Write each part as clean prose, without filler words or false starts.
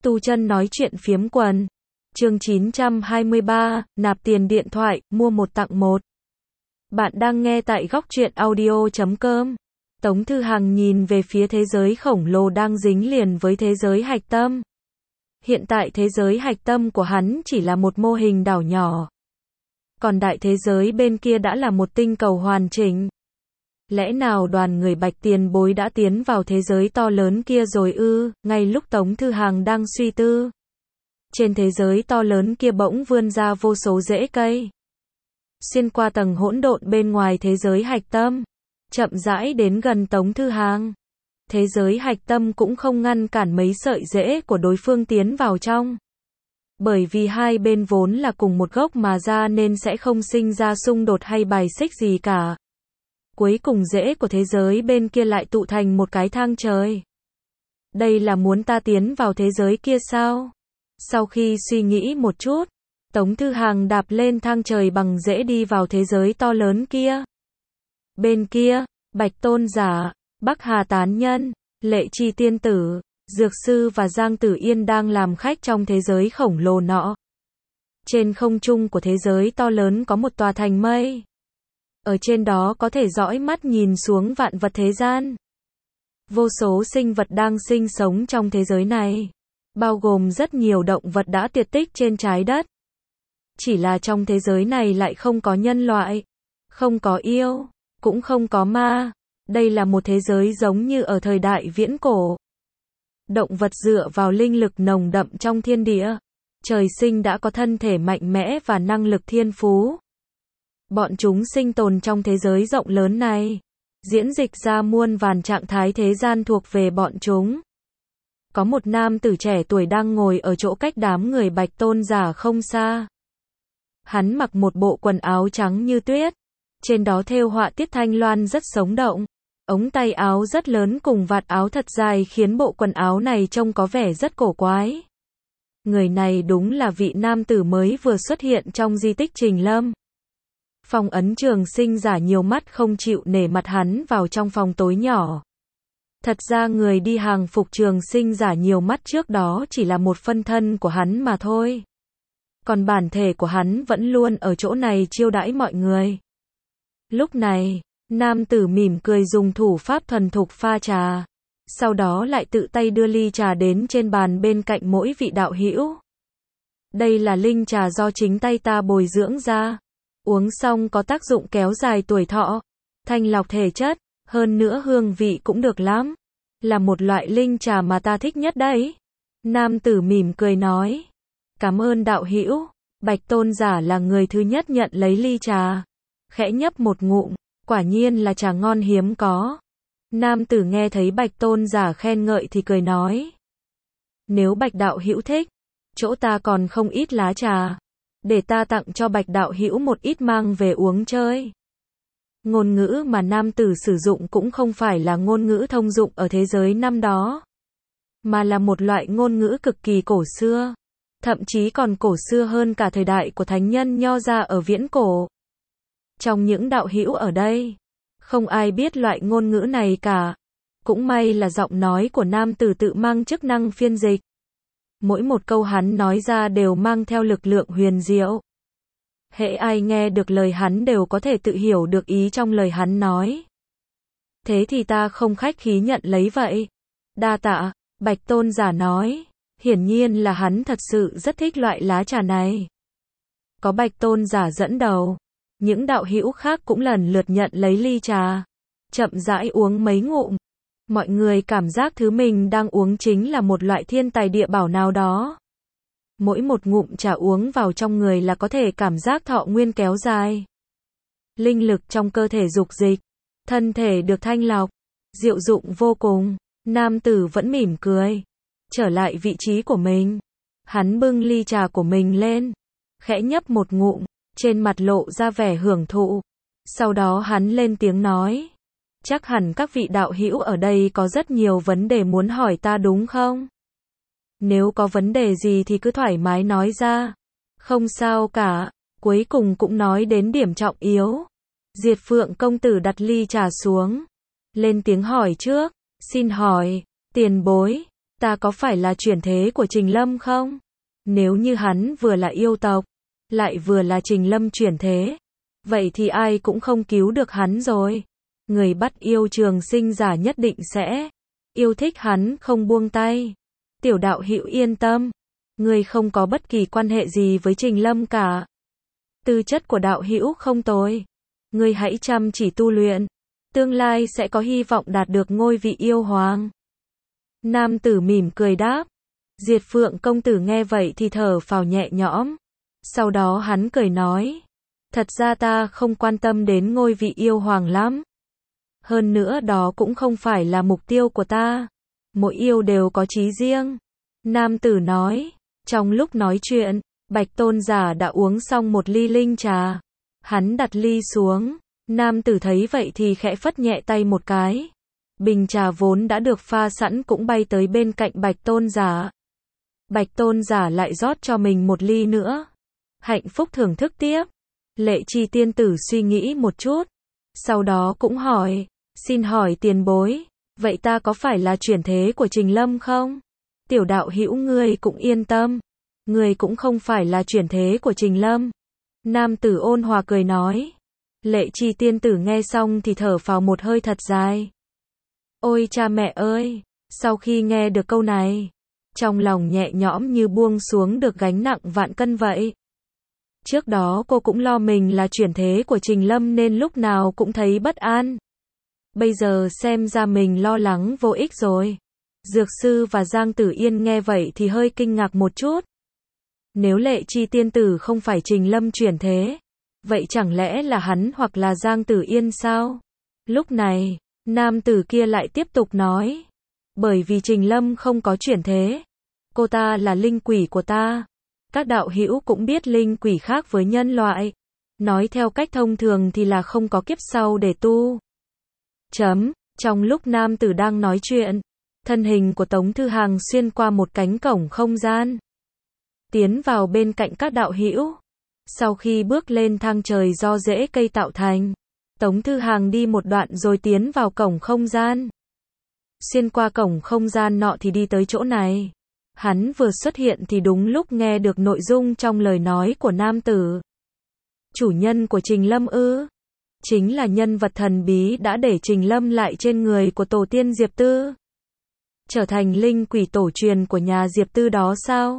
Tu chân nói chuyện phiếm quần. Chương 923, nạp tiền điện thoại, mua một tặng một. Bạn đang nghe tại góc truyện audio.com. Tống Thư Hằng nhìn về phía thế giới khổng lồ đang dính liền với thế giới hạch tâm. Hiện tại thế giới hạch tâm của hắn chỉ là một mô hình đảo nhỏ. Còn đại thế giới bên kia đã là một tinh cầu hoàn chỉnh. Lẽ nào đoàn người Bạch tiền bối đã tiến vào thế giới to lớn kia rồi ư? Ngay lúc Tống Thư Hằng đang suy tư, trên thế giới to lớn kia bỗng vươn ra vô số rễ cây. Xuyên qua tầng hỗn độn bên ngoài thế giới hạch tâm, chậm rãi đến gần Tống Thư Hằng. Thế giới hạch tâm cũng không ngăn cản mấy sợi rễ của đối phương tiến vào trong. Bởi vì hai bên vốn là cùng một gốc mà ra nên sẽ không sinh ra xung đột hay bài xích gì cả. Cuối cùng rễ của thế giới bên kia lại tụ thành một cái thang trời. Đây là muốn ta tiến vào thế giới kia sao? Sau khi suy nghĩ một chút, Tống Thư Hằng đạp lên thang trời bằng rễ đi vào thế giới to lớn kia. Bên kia, Bạch Tôn Giả, Bắc Hà Tán Nhân, Lệ Chi Tiên Tử, Dược Sư và Giang Tử Yên đang làm khách trong thế giới khổng lồ nọ. Trên không trung của thế giới to lớn có một tòa thành mây. Ở trên đó có thể dõi mắt nhìn xuống vạn vật thế gian. Vô số sinh vật đang sinh sống trong thế giới này, bao gồm rất nhiều động vật đã tuyệt tích trên trái đất. Chỉ là trong thế giới này lại không có nhân loại, không có yêu, cũng không có ma. Đây là một thế giới giống như ở thời đại viễn cổ. Động vật dựa vào linh lực nồng đậm trong thiên địa, trời sinh đã có thân thể mạnh mẽ và năng lực thiên phú. Bọn chúng sinh tồn trong thế giới rộng lớn này, diễn dịch ra muôn vàn trạng thái thế gian thuộc về bọn chúng. Có một nam tử trẻ tuổi đang ngồi ở chỗ cách đám người Bạch Tôn Giả không xa. Hắn mặc một bộ quần áo trắng như tuyết, trên đó thêu họa tiết thanh loan rất sống động. Ống tay áo rất lớn cùng vạt áo thật dài khiến bộ quần áo này trông có vẻ rất cổ quái. Người này đúng là vị nam tử mới vừa xuất hiện trong di tích Trình Lâm. Phong Ấn Trường Sinh giả nhiều mắt không chịu nể mặt hắn vào trong phòng tối nhỏ. Thật ra người đi hàng phục Trường Sinh giả nhiều mắt trước đó chỉ là một phân thân của hắn mà thôi. Còn bản thể của hắn vẫn luôn ở chỗ này chiêu đãi mọi người. Lúc này, nam tử mỉm cười dùng thủ pháp thuần thục pha trà. Sau đó lại tự tay đưa ly trà đến trên bàn bên cạnh mỗi vị đạo hữu. Đây là linh trà do chính tay ta bồi dưỡng ra. Uống xong có tác dụng kéo dài tuổi thọ, thanh lọc thể chất, hơn nữa hương vị cũng được lắm. Là một loại linh trà mà ta thích nhất đấy. Nam tử mỉm cười nói. Cảm ơn đạo hữu. Bạch Tôn Giả là người thứ nhất nhận lấy ly trà. Khẽ nhấp một ngụm, quả nhiên là trà ngon hiếm có. Nam tử nghe thấy Bạch Tôn Giả khen ngợi thì cười nói. Nếu Bạch đạo hữu thích, chỗ ta còn không ít lá trà. Để ta tặng cho Bạch đạo hữu một ít mang về uống chơi. Ngôn ngữ mà nam tử sử dụng cũng không phải là ngôn ngữ thông dụng ở thế giới năm đó, mà là một loại ngôn ngữ cực kỳ cổ xưa, thậm chí còn cổ xưa hơn cả thời đại của thánh nhân Nho gia ở viễn cổ. Trong những đạo hữu ở đây, không ai biết loại ngôn ngữ này cả. Cũng may là giọng nói của nam tử tự mang chức năng phiên dịch. Mỗi một câu hắn nói ra đều mang theo lực lượng huyền diệu. Hễ ai nghe được lời hắn đều có thể tự hiểu được ý trong lời hắn nói. Thế thì ta không khách khí nhận lấy vậy. Đa tạ, Bạch Tôn Giả nói. Hiển nhiên là hắn thật sự rất thích loại lá trà này. Có Bạch Tôn Giả dẫn đầu, những đạo hữu khác cũng lần lượt nhận lấy ly trà, chậm rãi uống mấy ngụm. Mọi người cảm giác thứ mình đang uống chính là một loại thiên tài địa bảo nào đó. Mỗi một ngụm trà uống vào trong người là có thể cảm giác thọ nguyên kéo dài. Linh lực trong cơ thể dục dịch, thân thể được thanh lọc, diệu dụng vô cùng. Nam tử vẫn mỉm cười, trở lại vị trí của mình. Hắn bưng ly trà của mình lên, khẽ nhấp một ngụm, trên mặt lộ ra vẻ hưởng thụ. Sau đó hắn lên tiếng nói. Chắc hẳn các vị đạo hữu ở đây có rất nhiều vấn đề muốn hỏi ta đúng không? Nếu có vấn đề gì thì cứ thoải mái nói ra. Không sao cả, cuối cùng cũng nói đến điểm trọng yếu. Diệt Phượng công tử đặt ly trà xuống, lên tiếng hỏi trước. Xin hỏi, tiền bối, ta có phải là chuyển thế của Trình Lâm không? Nếu như hắn vừa là yêu tộc, lại vừa là Trình Lâm chuyển thế, vậy thì ai cũng không cứu được hắn rồi. Người bắt yêu Trường Sinh giả nhất định sẽ yêu thích hắn không buông tay. Tiểu đạo hữu yên tâm, ngươi không có bất kỳ quan hệ gì với Trình Lâm cả. Tư chất của đạo hữu không tồi, ngươi hãy chăm chỉ tu luyện, tương lai sẽ có hy vọng đạt được ngôi vị yêu hoàng. Nam tử mỉm cười đáp. Diệt Phượng công tử nghe vậy thì thở phào nhẹ nhõm. Sau đó hắn cười nói, thật ra ta không quan tâm đến ngôi vị yêu hoàng lắm. Hơn nữa đó cũng không phải là mục tiêu của ta. Mỗi yêu đều có chí riêng. Nam tử nói. Trong lúc nói chuyện, Bạch Tôn giả đã uống xong một ly linh trà. Hắn đặt ly xuống. Nam tử thấy vậy thì khẽ phất nhẹ tay một cái. Bình trà vốn đã được pha sẵn cũng bay tới bên cạnh Bạch Tôn giả. Bạch Tôn giả lại rót cho mình một ly nữa. Hạnh phúc thưởng thức tiếp. Lệ Chi tiên tử suy nghĩ một chút. Sau đó cũng hỏi, xin hỏi tiền bối, vậy ta có phải là chuyển thế của Trình Lâm không? Tiểu đạo hữu ngươi cũng yên tâm, ngươi cũng không phải là chuyển thế của Trình Lâm. Nam tử ôn hòa cười nói. Lệ Chi tiên tử nghe xong thì thở phào một hơi thật dài. Ôi cha mẹ ơi, sau khi nghe được câu này, trong lòng nhẹ nhõm như buông xuống được gánh nặng vạn cân vậy. Trước đó cô cũng lo mình là chuyển thế của Trình Lâm nên lúc nào cũng thấy bất an. Bây giờ xem ra mình lo lắng vô ích rồi. Dược sư và Giang Tử Yên nghe vậy thì hơi kinh ngạc một chút. Nếu Lệ Chi tiên tử không phải Trình Lâm chuyển thế, vậy chẳng lẽ là hắn hoặc là Giang Tử Yên sao? Lúc này, nam tử kia lại tiếp tục nói. Bởi vì Trình Lâm không có chuyển thế. Cô ta là linh quỷ của ta. Các đạo hữu cũng biết linh quỷ khác với nhân loại. Nói theo cách thông thường thì là không có kiếp sau để tu. Trong lúc nam tử đang nói chuyện, thân hình của Tống Thư Hàng xuyên qua một cánh cổng không gian. Tiến vào bên cạnh các đạo hữu. Sau khi bước lên thang trời do rễ cây tạo thành, Tống Thư Hàng đi một đoạn rồi tiến vào cổng không gian. Xuyên qua cổng không gian nọ thì đi tới chỗ này. Hắn vừa xuất hiện thì đúng lúc nghe được nội dung trong lời nói của nam tử. Chủ nhân của Trình Lâm ư? Chính là nhân vật thần bí đã để Trình Lâm lại trên người của tổ tiên Diệp Tư. Trở thành linh quỷ tổ truyền của nhà Diệp Tư đó sao?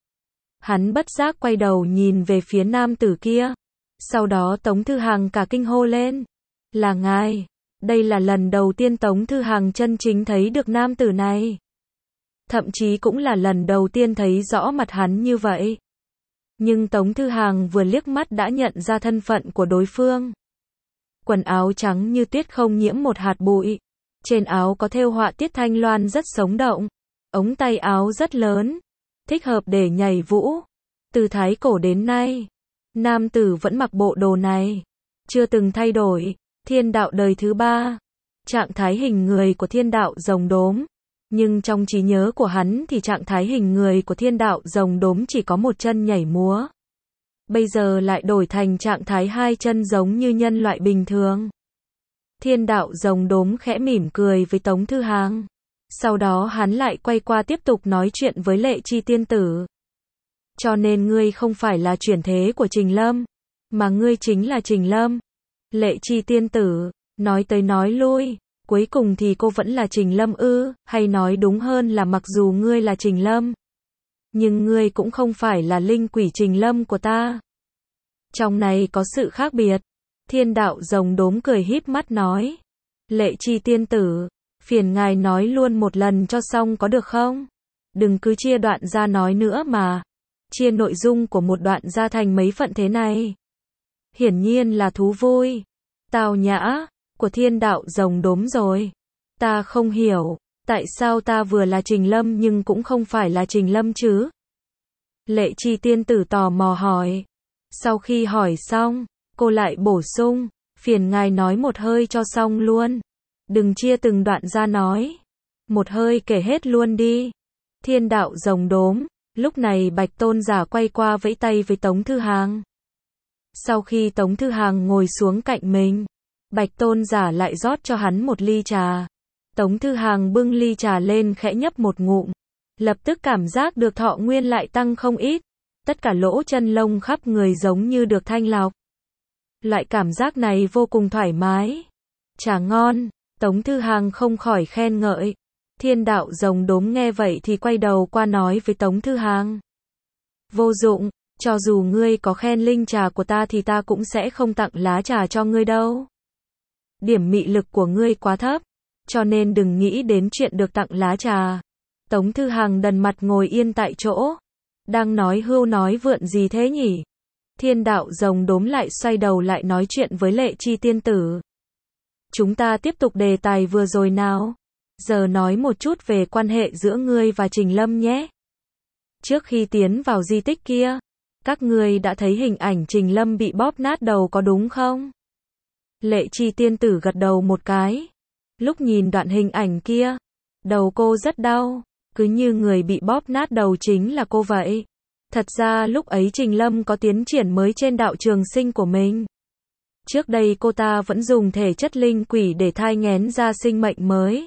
Hắn bất giác quay đầu nhìn về phía nam tử kia. Sau đó Tống Thư Hàng cả kinh hô lên. Là ngài. Đây là lần đầu tiên Tống Thư Hàng chân chính thấy được nam tử này. Thậm chí cũng là lần đầu tiên thấy rõ mặt hắn như vậy. Nhưng Tống Thư Hàng vừa liếc mắt đã nhận ra thân phận của đối phương. Quần áo trắng như tuyết không nhiễm một hạt bụi. Trên áo có thêu họa tiết thanh loan rất sống động. Ống tay áo rất lớn, thích hợp để nhảy vũ. Từ thái cổ đến nay, nam tử vẫn mặc bộ đồ này, chưa từng thay đổi. Thiên đạo đời thứ 3, trạng thái hình người của thiên đạo rồng đốm. Nhưng trong trí nhớ của hắn thì trạng thái hình người của thiên đạo rồng đốm chỉ có một chân nhảy múa. Bây giờ lại đổi thành trạng thái hai chân giống như nhân loại bình thường. Thiên đạo rồng đốm khẽ mỉm cười với Tống Thư Hàng. Sau đó hắn lại quay qua tiếp tục nói chuyện với Lệ Chi tiên tử. Cho nên ngươi không phải là chuyển thế của Trình Lâm, mà ngươi chính là Trình Lâm. Lệ Chi tiên tử, nói tới nói lui, cuối cùng thì cô vẫn là Trình Lâm ư, hay nói đúng hơn là mặc dù ngươi là Trình Lâm, nhưng ngươi cũng không phải là linh quỷ Trình Lâm của ta. Trong này có sự khác biệt. Thiên đạo rồng đốm cười híp mắt nói. Lệ Chi tiên tử, phiền ngài nói luôn một lần cho xong có được không? Đừng cứ chia đoạn ra nói nữa mà. Chia nội dung của một đoạn ra thành mấy phận thế này. Hiển nhiên là thú vui, tào nhã, của thiên đạo rồng đốm rồi. Ta không hiểu, tại sao ta vừa là Trình Lâm nhưng cũng không phải là Trình Lâm chứ? Lệ Chi tiên tử tò mò hỏi. Sau khi hỏi xong, cô lại bổ sung, phiền ngài nói một hơi cho xong luôn. Đừng chia từng đoạn ra nói. Một hơi kể hết luôn đi. Thiên đạo rồng đốm. Lúc này Bạch Tôn giả quay qua vẫy tay với Tống Thư Hàng. Sau khi Tống Thư Hàng ngồi xuống cạnh mình, Bạch Tôn giả lại rót cho hắn một ly trà. Tống Thư Hàng bưng ly trà lên khẽ nhấp một ngụm. lập tức cảm giác được thọ nguyên lại tăng không ít. Tất cả lỗ chân lông khắp người giống như được thanh lọc. Loại cảm giác này vô cùng thoải mái. Trà ngon, Tống Thư Hàng không khỏi khen ngợi. Thiên đạo rồng đốm nghe vậy thì quay đầu qua nói với Tống Thư Hàng. Vô dụng, cho dù ngươi có khen linh trà của ta thì ta cũng sẽ không tặng lá trà cho ngươi đâu. Điểm mị lực của ngươi quá thấp, cho nên đừng nghĩ đến chuyện được tặng lá trà. Tống Thư Hàng đần mặt ngồi yên tại chỗ. Đang nói hưu nói vượn gì thế nhỉ? Thiên đạo rồng đốm lại xoay đầu lại nói chuyện với Lệ Chi tiên tử. Chúng ta tiếp tục đề tài vừa rồi nào. Giờ nói một chút về quan hệ giữa ngươi và Trình Lâm nhé. Trước khi tiến vào di tích kia, các ngươi đã thấy hình ảnh Trình Lâm bị bóp nát đầu có đúng không? Lệ Chi tiên tử gật đầu một cái. Lúc nhìn đoạn hình ảnh kia, đầu cô rất đau, cứ như người bị bóp nát đầu chính là cô vậy. Thật ra lúc ấy Trình Lâm có tiến triển mới trên đạo trường sinh của mình. Trước đây cô ta vẫn dùng thể chất linh quỷ để thai nghén ra sinh mệnh mới.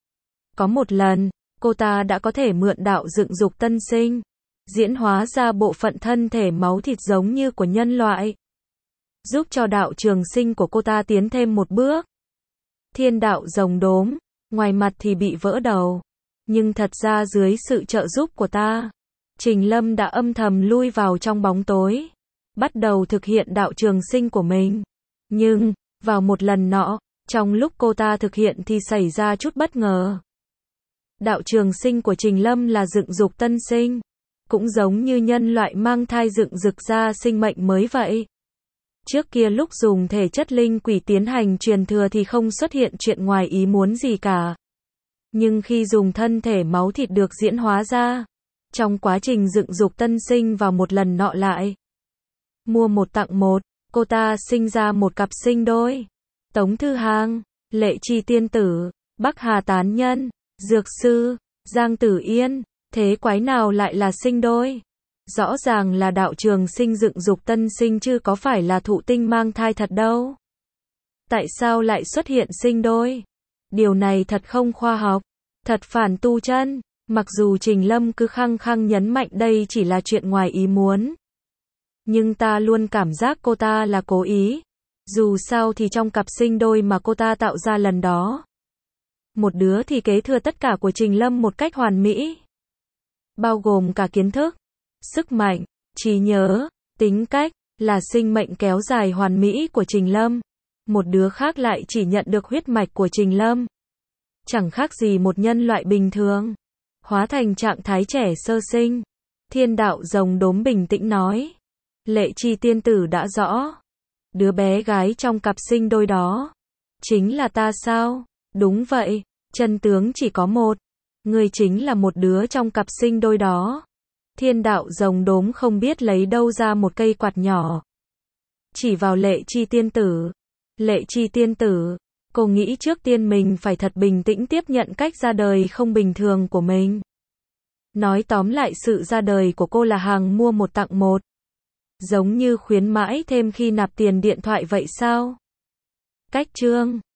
Có một lần, cô ta đã có thể mượn đạo dựng dục tân sinh, diễn hóa ra bộ phận thân thể máu thịt giống như của nhân loại, giúp cho đạo trường sinh của cô ta tiến thêm một bước. Thiên đạo rồng đốm, ngoài mặt thì bị vỡ đầu, nhưng thật ra dưới sự trợ giúp của ta, Trình Lâm đã âm thầm lui vào trong bóng tối, bắt đầu thực hiện đạo trường sinh của mình. Nhưng, vào một lần nọ, trong lúc cô ta thực hiện thì xảy ra chút bất ngờ. Đạo trường sinh của Trình Lâm là dựng dục tân sinh, cũng giống như nhân loại mang thai dựng dục ra sinh mệnh mới vậy. Trước kia lúc dùng thể chất linh quỷ tiến hành truyền thừa thì không xuất hiện chuyện ngoài ý muốn gì cả. Nhưng khi dùng thân thể máu thịt được diễn hóa ra, trong quá trình dựng dục tân sinh vào một lần nọ lại, mua một tặng một, cô ta sinh ra một cặp sinh đôi. Tống Thư Hàng, Lệ Chi tiên tử, Bắc Hà tán nhân, Dược sư, Giang Tử Yên, thế quái nào lại là sinh đôi? Rõ ràng là đạo trường sinh dựng dục tân sinh chứ có phải là thụ tinh mang thai thật đâu. Tại sao lại xuất hiện sinh đôi? Điều này thật không khoa học, thật phản tu chân. Mặc dù Trình Lâm cứ khăng khăng nhấn mạnh đây chỉ là chuyện ngoài ý muốn, nhưng ta luôn cảm giác cô ta là cố ý. Dù sao thì trong cặp sinh đôi mà cô ta tạo ra lần đó, một đứa thì kế thừa tất cả của Trình Lâm một cách hoàn mỹ, bao gồm cả kiến thức, sức mạnh, trí nhớ, tính cách, là sinh mệnh kéo dài hoàn mỹ của Trình Lâm. Một đứa khác lại chỉ nhận được huyết mạch của Trình Lâm, chẳng khác gì một nhân loại bình thường, hóa thành trạng thái trẻ sơ sinh. Thiên đạo rồng đốm bình tĩnh nói. Lệ Chi tiên tử đã rõ. Đứa bé gái trong cặp sinh đôi đó chính là ta sao? Đúng vậy, chân tướng chỉ có một. Ngươi chính là một đứa trong cặp sinh đôi đó. Thiên đạo rồng đốm không biết lấy đâu ra một cây quạt nhỏ, chỉ vào Lệ Chi tiên tử. Lệ Chi tiên tử, cô nghĩ trước tiên mình phải thật bình tĩnh tiếp nhận cách ra đời không bình thường của mình. Nói tóm lại sự ra đời của cô là hàng mua một tặng một. Giống như khuyến mãi thêm khi nạp tiền điện thoại vậy sao? Cách chương